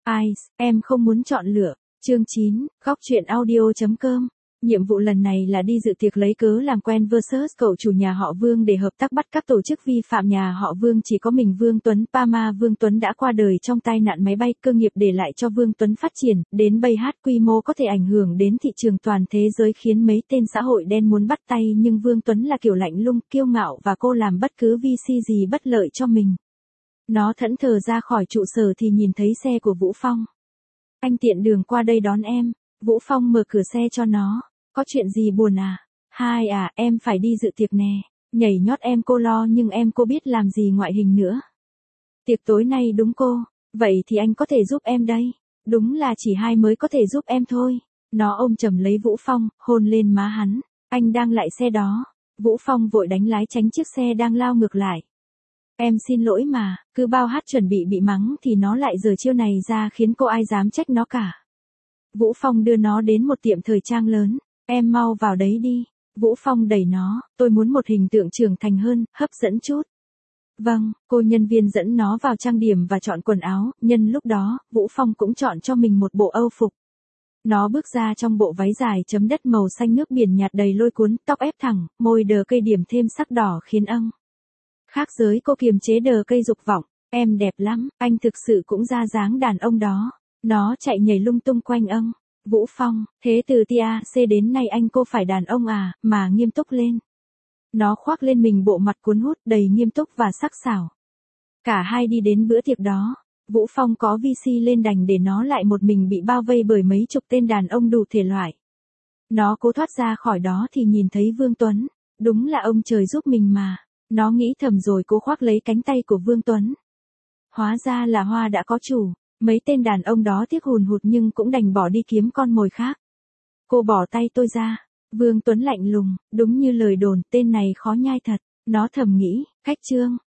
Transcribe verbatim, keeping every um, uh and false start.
Ai, em không muốn chọn lựa. Chương chín, góc truyện audio chấm com. Nhiệm vụ lần này là đi dự tiệc lấy cớ làm quen versus cậu chủ nhà họ Vương để hợp tác bắt các tổ chức vi phạm nhà họ Vương. Chỉ có mình Vương Tuấn Pama Vương Tuấn đã qua đời trong tai nạn máy bay, cơ nghiệp để lại cho Vương Tuấn phát triển, đến bây hát quy mô có thể ảnh hưởng đến thị trường toàn thế giới khiến mấy tên xã hội đen muốn bắt tay, nhưng Vương Tuấn là kiểu lạnh lùng, kiêu ngạo và cô làm bất cứ vi xê gì bất lợi cho mình. Nó thẫn thờ ra khỏi trụ sở thì nhìn thấy xe của Vũ Phong. Anh tiện đường qua đây đón em. Vũ Phong mở cửa xe cho nó. Có chuyện gì buồn à? Hai à, em phải đi dự tiệc nè. Nhảy nhót em cô lo nhưng em cô biết làm gì ngoại hình nữa. Tiệc tối nay đúng cô. Vậy thì anh có thể giúp em đây. Đúng là chỉ hai mới có thể giúp em thôi. Nó ôm chầm lấy Vũ Phong, hôn lên má hắn. Anh đang lại xe đó. Vũ Phong vội đánh lái tránh chiếc xe đang lao ngược lại. Em xin lỗi mà, cứ bao hát chuẩn bị bị mắng thì nó lại giở chiêu này ra khiến cô ai dám trách nó cả. Vũ Phong đưa nó đến một tiệm thời trang lớn. Em mau vào đấy đi. Vũ Phong đẩy nó, tôi muốn một hình tượng trưởng thành hơn, hấp dẫn chút. Vâng, cô nhân viên dẫn nó vào trang điểm và chọn quần áo, nhân lúc đó, Vũ Phong cũng chọn cho mình một bộ âu phục. Nó bước ra trong bộ váy dài chấm đất màu xanh nước biển nhạt đầy lôi cuốn, tóc ép thẳng, môi đờ cây điểm thêm sắc đỏ khiến âng. Khác giới cô kiềm chế đờ cây dục vọng, em đẹp lắm, anh thực sự cũng ra dáng đàn ông đó. Nó chạy nhảy lung tung quanh âng. Vũ Phong, thế từ tê a xê đến nay anh cô phải đàn ông à, mà nghiêm túc lên. Nó khoác lên mình bộ mặt cuốn hút đầy nghiêm túc và sắc sảo. Cả hai đi đến bữa tiệc đó. Vũ Phong có vê xê lên đành để nó lại một mình bị bao vây bởi mấy chục tên đàn ông đủ thể loại. Nó cố thoát ra khỏi đó thì nhìn thấy Vương Tuấn. Đúng là ông trời giúp mình mà. Nó nghĩ thầm rồi cố khoác lấy cánh tay của Vương Tuấn. Hóa ra là Hoa đã có chủ. Mấy tên đàn ông đó tiếc hùn hụt nhưng cũng đành bỏ đi kiếm con mồi khác. Cô bỏ tay tôi ra. Vương Tuấn lạnh lùng, đúng như lời đồn, tên này khó nhai thật. Nó thầm nghĩ, khách trương.